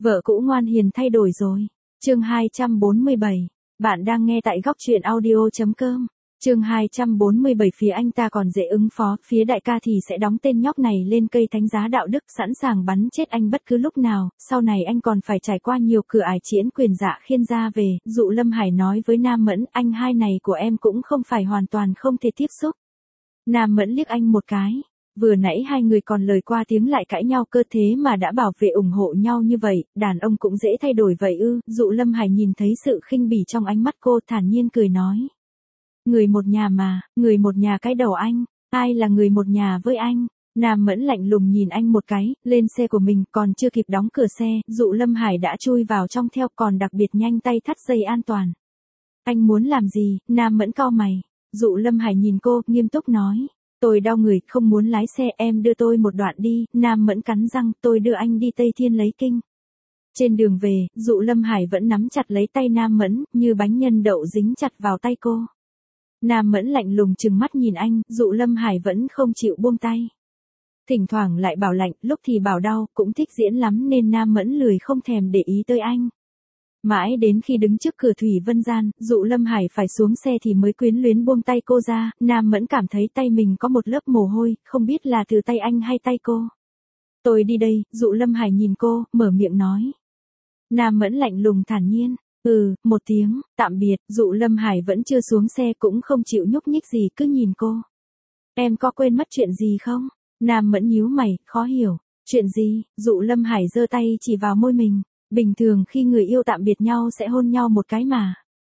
Vợ cũ ngoan hiền thay đổi rồi. Chương 247. Bạn đang nghe tại góc truyện audio.com. Chương 247. Phía anh ta còn dễ ứng phó, phía đại ca thì sẽ đóng tên nhóc này lên cây thánh giá đạo đức, sẵn sàng bắn chết anh bất cứ lúc nào. Sau này anh còn phải trải qua nhiều cửa ải triển quyền dạ khiên ra về. Dụ Lâm Hải nói với Nam Mẫn, anh hai này của em cũng không phải hoàn toàn không thể tiếp xúc. Nam Mẫn liếc anh một cái. Vừa nãy hai người còn lời qua tiếng lại cãi nhau cơ, thế mà đã bảo vệ ủng hộ nhau như vậy, đàn ông cũng dễ thay đổi vậy ư? Dụ Lâm Hải nhìn thấy sự khinh bỉ trong ánh mắt cô, thản nhiên cười nói. Người một nhà mà, người một nhà cái đầu anh, ai là người một nhà với anh? Nam Mẫn lạnh lùng nhìn anh một cái, lên xe của mình, còn chưa kịp đóng cửa xe, Dụ Lâm Hải đã chui vào trong theo, còn đặc biệt nhanh tay thắt dây an toàn. Anh muốn làm gì? Nam Mẫn cau mày. Dụ Lâm Hải nhìn cô, nghiêm túc nói. Tôi đau người, không muốn lái xe, em đưa tôi một đoạn đi. Nam Mẫn cắn răng, tôi đưa anh đi Tây Thiên lấy kinh. Trên đường về, Dụ Lâm Hải vẫn nắm chặt lấy tay Nam Mẫn, như bánh nhân đậu dính chặt vào tay cô. Nam Mẫn lạnh lùng trừng mắt nhìn anh, Dụ Lâm Hải vẫn không chịu buông tay. Thỉnh thoảng lại bảo lạnh, lúc thì bảo đau, cũng thích diễn lắm nên Nam Mẫn lười không thèm để ý tới anh. Mãi đến khi đứng trước cửa Thủy Vân Gian, Dụ Lâm Hải phải xuống xe thì mới quyến luyến buông tay cô ra. Nam Mẫn cảm thấy tay mình có một lớp mồ hôi, không biết là từ tay anh hay tay cô. Tôi đi đây. Dụ Lâm Hải nhìn cô, mở miệng nói. Nam Mẫn lạnh lùng thản nhiên. Một tiếng, tạm biệt. Dụ Lâm Hải vẫn chưa xuống xe, cũng không chịu nhúc nhích gì, cứ nhìn cô. Em có quên mất chuyện gì không? Nam Mẫn nhíu mày, khó hiểu. Chuyện gì? Dụ Lâm Hải giơ tay chỉ vào môi mình. Bình thường khi người yêu tạm biệt nhau sẽ hôn nhau một cái mà.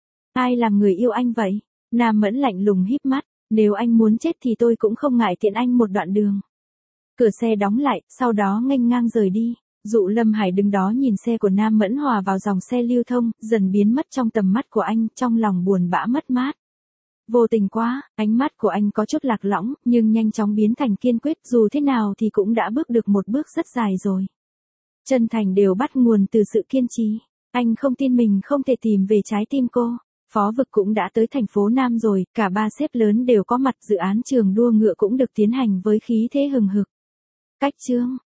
Ai làm người yêu anh vậy? Nam Mẫn lạnh lùng híp mắt. Nếu anh muốn chết thì tôi cũng không ngại tiện anh một đoạn đường. Cửa xe đóng lại, sau đó nghênh ngang rời đi. Dụ Lâm Hải đứng đó nhìn xe của Nam Mẫn hòa vào dòng xe lưu thông, dần biến mất trong tầm mắt của anh, trong lòng buồn bã mất mát. Vô tình quá, ánh mắt của anh có chút lạc lõng, nhưng nhanh chóng biến thành kiên quyết, dù thế nào thì cũng đã bước được một bước rất dài rồi. Chân thành đều bắt nguồn từ sự kiên trì. Anh không tin mình không thể tìm về trái tim cô. Phó Vực cũng đã tới thành phố Nam rồi, cả ba sếp lớn đều có mặt, dự án trường đua ngựa cũng được tiến hành với khí thế hừng hực. Cách chương